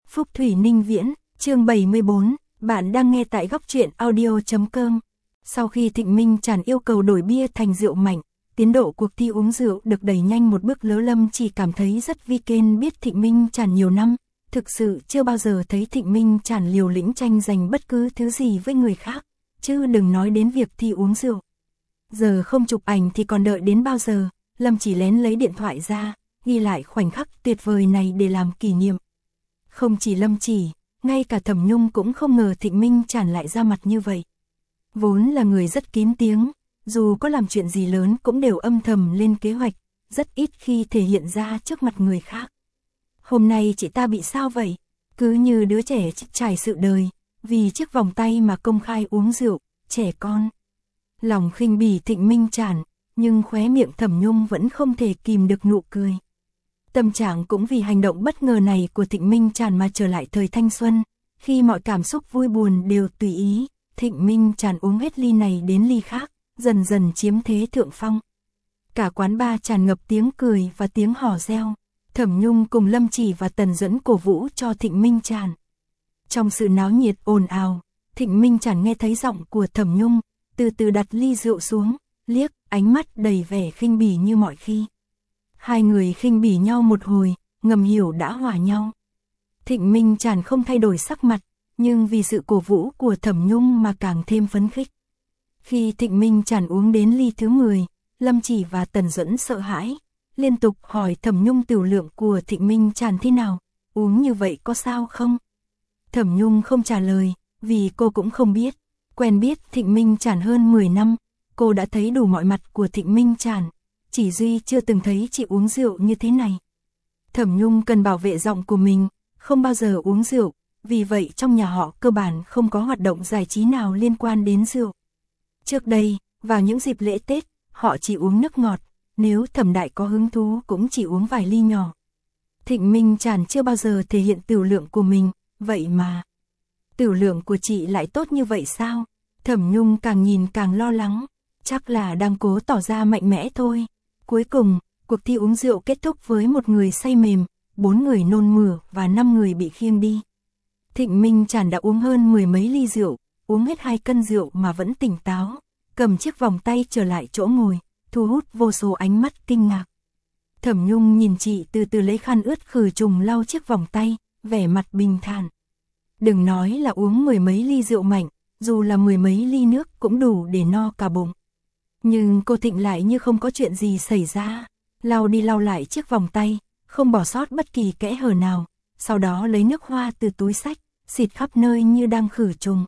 Phúc Thủy Ninh Viễn, chương 74, bạn đang nghe tại góc truyện audio.com. Sau khi Thịnh Minh Tràn yêu cầu đổi bia thành rượu mạnh, tiến độ cuộc thi uống rượu được đẩy nhanh một bước. Lâm chỉ cảm thấy rất vi kên, biết Thịnh Minh Tràn nhiều năm, thực sự chưa bao giờ thấy Thịnh Minh Tràn liều lĩnh tranh giành bất cứ thứ gì với người khác, chứ đừng nói đến việc thi uống rượu. Giờ không chụp ảnh thì còn đợi đến bao giờ? Lâm chỉ lén lấy điện thoại ra, ghi lại khoảnh khắc tuyệt vời này để làm kỷ niệm. Không chỉ Lâm chỉ, ngay cả Thẩm Nhung cũng không ngờ Thịnh Minh Tràn lại ra mặt như vậy. Vốn là người rất kín tiếng, dù có làm chuyện gì lớn cũng đều âm thầm lên kế hoạch, rất ít khi thể hiện ra trước mặt người khác. Hôm nay chị ta bị sao vậy? Cứ như đứa trẻ trải sự đời, vì chiếc vòng tay mà công khai uống rượu, trẻ con. Lòng khinh bỉ Thịnh Minh Tràn, nhưng khóe miệng Thẩm Nhung vẫn không thể kìm được nụ cười. Tâm trạng cũng vì hành động bất ngờ này của Thịnh Minh Tràn mà trở lại thời thanh xuân, khi mọi cảm xúc vui buồn đều tùy ý. Thịnh Minh Tràn uống hết ly này đến ly khác, dần dần chiếm thế thượng phong. Cả quán bar tràn ngập tiếng cười và tiếng hò reo. Thẩm Nhung cùng Lâm Chỉ và Tần Duẫn cổ vũ cho Thịnh Minh Tràn. Trong sự náo nhiệt ồn ào, Thịnh Minh Tràn nghe thấy giọng của Thẩm Nhung, từ từ đặt ly rượu xuống, liếc, ánh mắt đầy vẻ khinh bỉ như mọi khi. Hai người khinh bỉ nhau một hồi, ngầm hiểu đã hòa nhau. Thịnh Minh Tràn không thay đổi sắc mặt, nhưng vì sự cổ vũ của Thẩm Nhung mà càng thêm phấn khích. Khi Thịnh Minh Tràn uống đến ly thứ 10, Lâm Chỉ và Tần Duẫn sợ hãi, liên tục hỏi Thẩm Nhung tiểu lượng của Thịnh Minh Tràn thế nào, uống như vậy có sao không? Thẩm Nhung không trả lời, vì cô cũng không biết. Quen biết Thịnh Minh Tràn hơn 10 năm, cô đã thấy đủ mọi mặt của Thịnh Minh Tràn, chỉ duy chưa từng thấy chị uống rượu như thế này. Thẩm Nhung cần bảo vệ giọng của mình, không bao giờ uống rượu, vì vậy trong nhà họ cơ bản không có hoạt động giải trí nào liên quan đến rượu. Trước đây, vào những dịp lễ Tết, họ chỉ uống nước ngọt, nếu Thẩm Đại có hứng thú cũng chỉ uống vài ly nhỏ. Thịnh Minh Tràn chưa bao giờ thể hiện tiểu lượng của mình, vậy mà tiểu lượng của chị lại tốt như vậy sao? Thẩm Nhung càng nhìn càng lo lắng, chắc là đang cố tỏ ra mạnh mẽ thôi. Cuối cùng, cuộc thi uống rượu kết thúc với một người say mềm, 4 người nôn mửa và 5 người bị khiêng đi. Thịnh Minh Tràn đã uống hơn 10 mấy ly rượu, uống hết 2 cân rượu mà vẫn tỉnh táo, cầm chiếc vòng tay trở lại chỗ ngồi, thu hút vô số ánh mắt kinh ngạc. Thẩm Nhung nhìn chị từ từ lấy khăn ướt khử trùng lau chiếc vòng tay, vẻ mặt bình thản. Đừng nói là uống 10 mấy ly rượu mạnh, dù là 10 mấy ly nước cũng đủ để no cả bụng. Nhưng cô Thịnh lại như không có chuyện gì xảy ra, lau đi lau lại chiếc vòng tay, không bỏ sót bất kỳ kẽ hở nào, sau đó lấy nước hoa từ túi xách, xịt khắp nơi như đang khử trùng.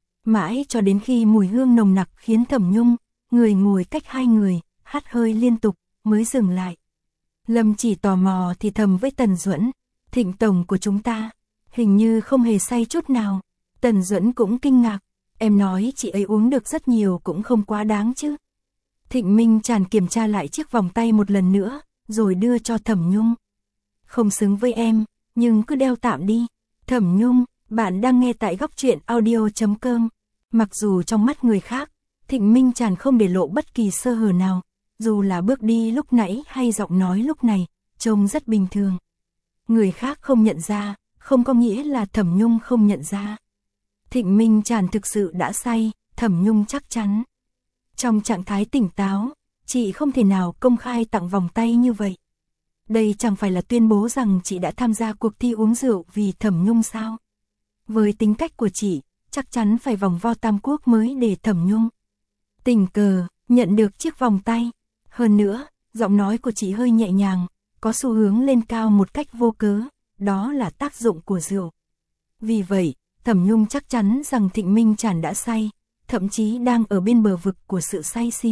Mãi cho đến khi mùi hương nồng nặc khiến Thẩm Nhung, người ngồi cách hai người, hắt hơi liên tục, mới dừng lại. Lâm Chỉ tò mò thì thầm với Tần Duẫn, Thịnh tổng của chúng ta, hình như không hề say chút nào. Tần Duẫn cũng kinh ngạc, em nói chị ấy uống được rất nhiều cũng không quá đáng chứ. Thịnh Minh Tràn kiểm tra lại chiếc vòng tay một lần nữa, rồi đưa cho Thẩm Nhung. Không xứng với em, nhưng cứ đeo tạm đi. Thẩm Nhung, bạn đang nghe tại góc truyện audio.com. Mặc dù trong mắt người khác, Thịnh Minh Tràn không để lộ bất kỳ sơ hở nào, dù là bước đi lúc nãy hay giọng nói lúc này, trông rất bình thường. Người khác không nhận ra, không có nghĩa là Thẩm Nhung không nhận ra. Thịnh Minh Tràn thực sự đã say, Thẩm Nhung chắc chắn. Trong trạng thái tỉnh táo, chị không thể nào công khai tặng vòng tay như vậy. Đây chẳng phải là tuyên bố rằng chị đã tham gia cuộc thi uống rượu vì Thẩm Nhung sao? Với tính cách của chị, chắc chắn phải vòng vo tam quốc mới để Thẩm Nhung tình cờ nhận được chiếc vòng tay. Hơn nữa, giọng nói của chị hơi nhẹ nhàng, có xu hướng lên cao một cách vô cớ, đó là tác dụng của rượu. Vì vậy, Thẩm Nhung chắc chắn rằng Thịnh Minh Tràn đã say, thậm chí đang ở bên bờ vực của sự say xỉn.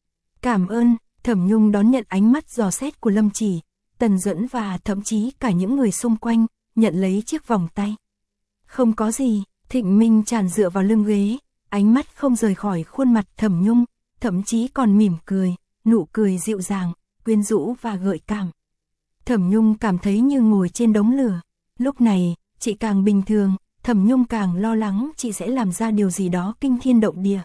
Cảm ơn. Thẩm Nhung đón nhận ánh mắt dò xét của Lâm Chỉ, Tần Duẫn và thậm chí cả những người xung quanh, nhận lấy chiếc vòng tay. Không có gì. Thịnh Minh Tràn dựa vào lưng ghế, ánh mắt không rời khỏi khuôn mặt Thẩm Nhung, thậm chí còn mỉm cười, nụ cười dịu dàng, quyến rũ và gợi cảm. Thẩm Nhung cảm thấy như ngồi trên đống lửa. Lúc này, chị càng bình thường, Thẩm Nhung càng lo lắng chị sẽ làm ra điều gì đó kinh thiên động địa.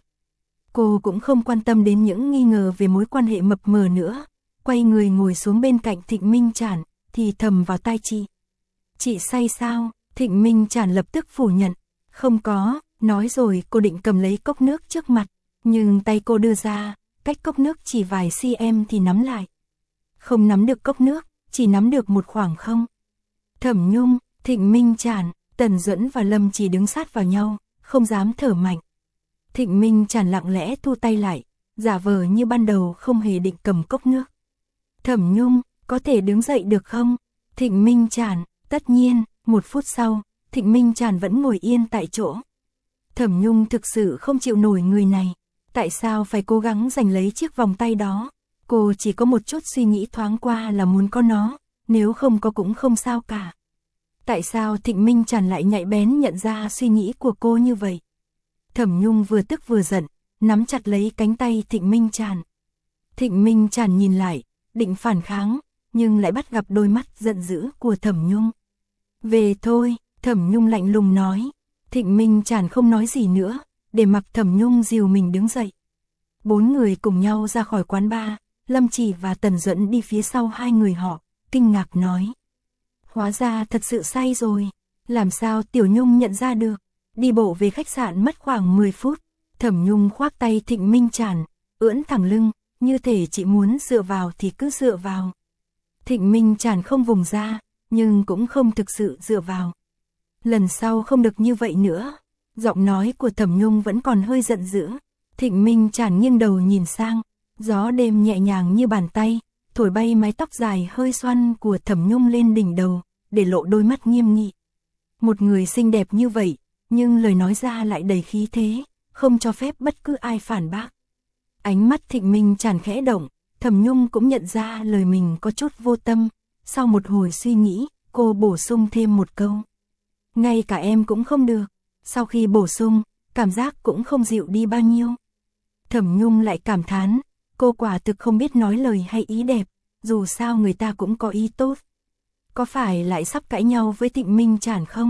Cô cũng không quan tâm đến những nghi ngờ về mối quan hệ mập mờ nữa, quay người ngồi xuống bên cạnh Thịnh Minh Tràn, thì thầm vào tai chị. Chị say sao? Thịnh Minh Tràn lập tức phủ nhận, không có, nói rồi cô định cầm lấy cốc nước trước mặt, nhưng tay cô đưa ra, cách cốc nước chỉ vài cm thì nắm lại. Không nắm được cốc nước, chỉ nắm được một khoảng không. Thẩm Nhung, Thịnh Minh Tràn, Tần Duẫn và Lâm Chỉ đứng sát vào nhau, không dám thở mạnh. Thịnh Minh Tràn lặng lẽ thu tay lại, giả vờ như ban đầu không hề định cầm cốc nước. Thẩm Nhung, có thể đứng dậy được không? Thịnh Minh Tràn, tất nhiên. 1 phút sau, Thịnh Minh Tràn vẫn ngồi yên tại chỗ. Thẩm Nhung thực sự không chịu nổi người này. Tại sao phải cố gắng giành lấy chiếc vòng tay đó? Cô chỉ có một chút suy nghĩ thoáng qua là muốn có nó, nếu không có cũng không sao cả. Tại sao Thịnh Minh Tràn lại nhạy bén nhận ra suy nghĩ của cô như vậy? Thẩm Nhung vừa tức vừa giận, nắm chặt lấy cánh tay Thịnh Minh Tràn. Thịnh Minh Tràn nhìn lại, định phản kháng, nhưng lại bắt gặp đôi mắt giận dữ của Thẩm Nhung. Về thôi, Thẩm Nhung lạnh lùng nói. Thịnh Minh Tràn không nói gì nữa, để mặc Thẩm Nhung dìu mình đứng dậy. 4 người cùng nhau ra khỏi quán bar, Lâm Chỉ và Tần Duẫn đi phía sau hai người họ, kinh ngạc nói. Hóa ra thật sự say rồi, làm sao Tiểu Nhung nhận ra được? Đi bộ về khách sạn mất khoảng 10 phút, Thẩm Nhung khoác tay Thịnh Minh Tràn, ưỡn thẳng lưng, như thể chị muốn dựa vào thì cứ dựa vào. Thịnh Minh Tràn không vùng ra, nhưng cũng không thực sự dựa vào. Lần sau không được như vậy nữa. Giọng nói của Thẩm Nhung vẫn còn hơi giận dữ. Thịnh Minh Tràn nghiêng đầu nhìn sang, gió đêm nhẹ nhàng như bàn tay, thổi bay mái tóc dài hơi xoăn của Thẩm Nhung lên đỉnh đầu, để lộ đôi mắt nghiêm nghị. Một người xinh đẹp như vậy, nhưng lời nói ra lại đầy khí thế, không cho phép bất cứ ai phản bác. Ánh mắt Thịnh Minh Tràn khẽ động, Thẩm Nhung cũng nhận ra lời mình có chút vô tâm. Sau một hồi suy nghĩ, cô bổ sung thêm một câu. Ngay cả em cũng không được. Sau khi bổ sung, cảm giác cũng không dịu đi bao nhiêu. Thẩm Nhung lại cảm thán, cô quả thực không biết nói lời hay ý đẹp, dù sao người ta cũng có ý tốt. Có phải lại sắp cãi nhau với Thịnh Minh Tràn không?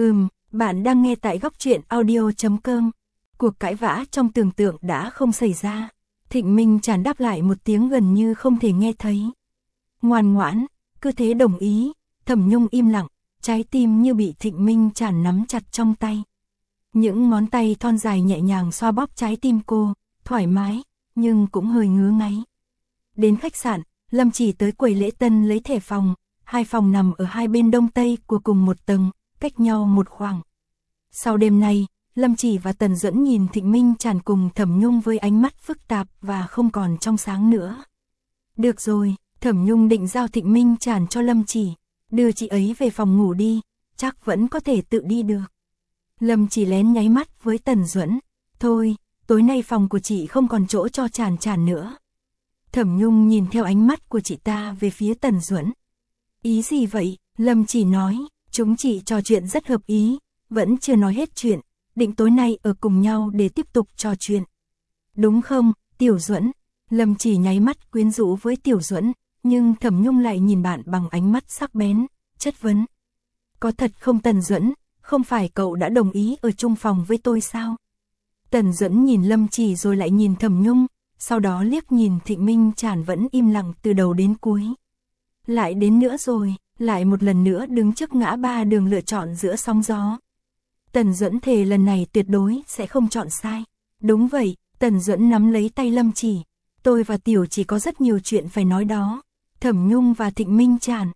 Bạn đang nghe tại góc truyện audio.com. Cuộc cãi vã trong tưởng tượng đã không xảy ra. Thịnh Minh Tràn đáp lại một tiếng gần như không thể nghe thấy. Ngoan ngoãn, cứ thế đồng ý. Thẩm Nhung im lặng, trái tim như bị Thịnh Minh Tràn nắm chặt trong tay. Những ngón tay thon dài nhẹ nhàng xoa bóp trái tim cô, thoải mái, nhưng cũng hơi ngứa ngáy. Đến khách sạn, Lâm Chỉ tới quầy lễ tân lấy thẻ phòng. 2 phòng nằm ở hai bên đông tây của cùng một tầng, cách nhau một khoảng. Sau đêm nay, Lâm Chỉ và Tần Duẫn nhìn Thịnh Minh Tràn cùng Thẩm Nhung với ánh mắt phức tạp và không còn trong sáng nữa. Được rồi, Thẩm Nhung định giao Thịnh Minh Tràn cho Lâm Chỉ, đưa chị ấy về phòng ngủ đi, chắc vẫn có thể tự đi được. Lâm Chỉ lén nháy mắt với Tần Duẫn, thôi, tối nay phòng của chị không còn chỗ cho Tràn Tràn nữa. Thẩm Nhung nhìn theo ánh mắt của chị ta về phía Tần Duẫn. Ý gì vậy? Lâm Chỉ nói, chúng chị trò chuyện rất hợp ý, vẫn chưa nói hết chuyện, định tối nay ở cùng nhau để tiếp tục trò chuyện. Đúng không, Tiểu Duẫn? Lâm Chỉ nháy mắt quyến rũ với Tiểu Duẫn, nhưng Thẩm Nhung lại nhìn bạn bằng ánh mắt sắc bén, chất vấn. Có thật không Tần Duẫn, không phải cậu đã đồng ý ở chung phòng với tôi sao? Tần Duẫn nhìn Lâm Chỉ rồi lại nhìn Thẩm Nhung, sau đó liếc nhìn Thịnh Minh Tràn vẫn im lặng từ đầu đến cuối. Lại đến nữa rồi, lại một lần nữa đứng trước ngã ba đường lựa chọn giữa sóng gió. Tần Duẫn thề lần này tuyệt đối sẽ không chọn sai. Đúng vậy, Tần Duẫn nắm lấy tay Lâm Chỉ. Tôi và Tiểu Chỉ có rất nhiều chuyện phải nói đó. Thẩm Nhung và Thịnh Minh Tràn.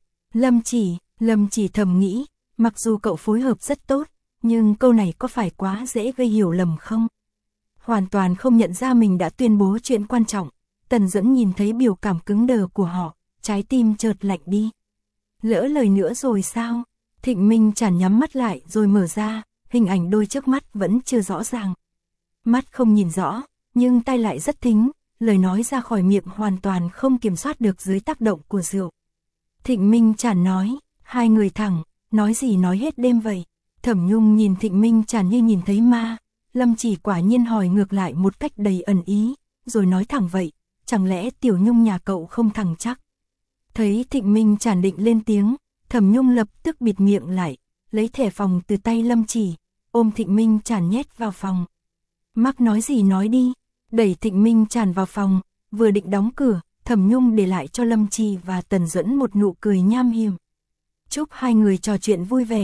Lâm Chỉ thầm nghĩ, mặc dù cậu phối hợp rất tốt, nhưng câu này có phải quá dễ gây hiểu lầm không? Hoàn toàn không nhận ra mình đã tuyên bố chuyện quan trọng. Tần Duẫn nhìn thấy biểu cảm cứng đờ của họ, trái tim chợt lạnh đi. Lỡ lời nữa rồi sao? Thịnh Minh Tràn nhắm mắt lại rồi mở ra, hình ảnh đôi trước mắt vẫn chưa rõ ràng. Mắt không nhìn rõ, nhưng tai lại rất thính, lời nói ra khỏi miệng hoàn toàn không kiểm soát được dưới tác động của rượu. Thịnh Minh Tràn nói, hai người thẳng, nói gì nói hết đêm vậy. Thẩm Nhung nhìn Thịnh Minh Tràn như nhìn thấy ma. Lâm Chỉ quả nhiên hỏi ngược lại một cách đầy ẩn ý, rồi nói thẳng vậy, chẳng lẽ Tiểu Nhung nhà cậu không thẳng chắc? Thấy Thịnh Minh Tràn định lên tiếng, Thẩm Nhung lập tức bịt miệng lại, lấy thẻ phòng từ tay Lâm Chỉ, ôm Thịnh Minh Tràn nhét vào phòng. Mắc nói gì nói đi, đẩy Thịnh Minh Tràn vào phòng, vừa định đóng cửa, Thẩm Nhung để lại cho Lâm Chỉ và Tần Duẫn một nụ cười nham hiểm. Chúc hai người trò chuyện vui vẻ,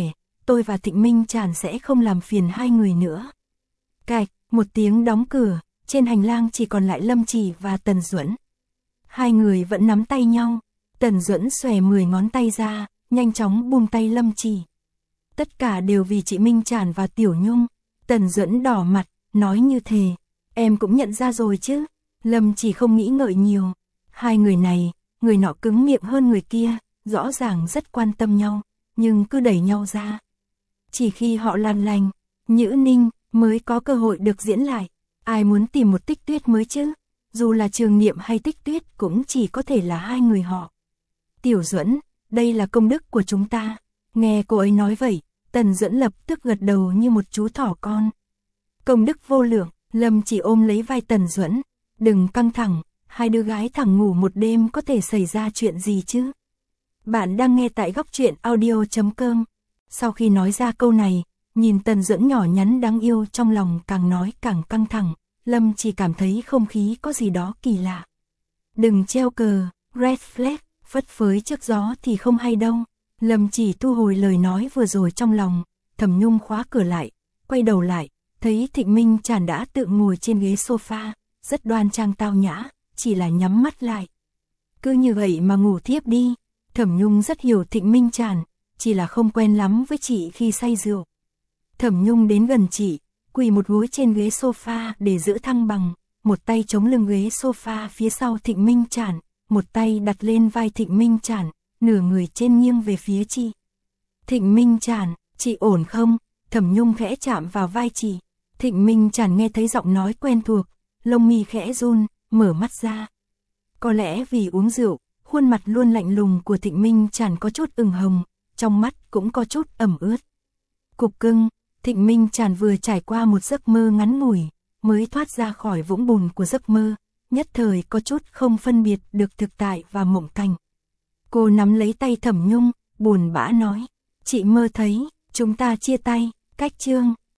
tôi và Thịnh Minh Tràn sẽ không làm phiền hai người nữa. Cạch, một tiếng đóng cửa, trên hành lang chỉ còn lại Lâm Chỉ và Tần Duẫn. Hai người vẫn nắm tay nhau, Tần Duẫn xòe 10 ngón tay ra, nhanh chóng buông tay Lâm Chỉ. Tất cả đều vì chị Minh Tràn và Tiểu Nhung. Tần Duẫn đỏ mặt, nói như thề, em cũng nhận ra rồi chứ. Lâm Chỉ không nghĩ ngợi nhiều. Hai người này, người nọ cứng miệng hơn người kia, rõ ràng rất quan tâm nhau, nhưng cứ đẩy nhau ra. Chỉ khi họ lan lành, Nhữ Ninh mới có cơ hội được diễn lại. Ai muốn tìm một Tích Tuyết mới chứ? Dù là Trường Niệm hay Tích Tuyết cũng chỉ có thể là hai người họ. Tiểu Duẫn, đây là công đức của chúng ta. Nghe cô ấy nói vậy, Tần Duẫn lập tức gật đầu như một chú thỏ con. Công đức vô lượng. Lâm Chỉ ôm lấy vai Tần Duẫn. Đừng căng thẳng, hai đứa gái thẳng ngủ một đêm có thể xảy ra chuyện gì chứ? Bạn đang nghe tại Góc Truyện Audio.com. Sau khi nói ra câu này, nhìn Tần Duẫn nhỏ nhắn đáng yêu trong lòng càng nói càng căng thẳng, Lâm Chỉ cảm thấy không khí có gì đó kỳ lạ. Đừng treo cờ, red flag, phất phới trước gió thì không hay đâu. Lâm Chỉ thu hồi lời nói vừa rồi trong lòng, Thẩm Nhung khóa cửa lại, quay đầu lại, thấy Thịnh Minh Tràn đã tự ngồi trên ghế sofa, rất đoan trang tao nhã, chỉ là nhắm mắt lại. Cứ như vậy mà ngủ thiếp đi. Thẩm Nhung rất hiểu Thịnh Minh Tràn, chỉ là không quen lắm với chị khi say rượu. Thẩm Nhung đến gần chị, quỳ một gối trên ghế sofa để giữ thăng bằng, một tay chống lưng ghế sofa phía sau Thịnh Minh Tràn, một tay đặt lên vai Thịnh Minh Tràn, nửa người trên nghiêng về phía chị. Thịnh Minh Tràn, chị ổn không? Thẩm Nhung khẽ chạm vào vai chị. Thịnh Minh Tràn nghe thấy giọng nói quen thuộc, lông mi khẽ run, mở mắt ra. Có lẽ vì uống rượu, khuôn mặt luôn lạnh lùng của Thịnh Minh Tràn có chút ửng hồng, trong mắt cũng có chút ẩm ướt. Cục cưng, Thịnh Minh Tràn vừa trải qua một giấc mơ ngắn ngủi, mới thoát ra khỏi vũng bùn của giấc mơ, nhất thời có chút không phân biệt được thực tại và mộng cảnh. Cô nắm lấy tay Thẩm Nhung, buồn bã nói, chị mơ thấy, chúng ta chia tay, cách chương.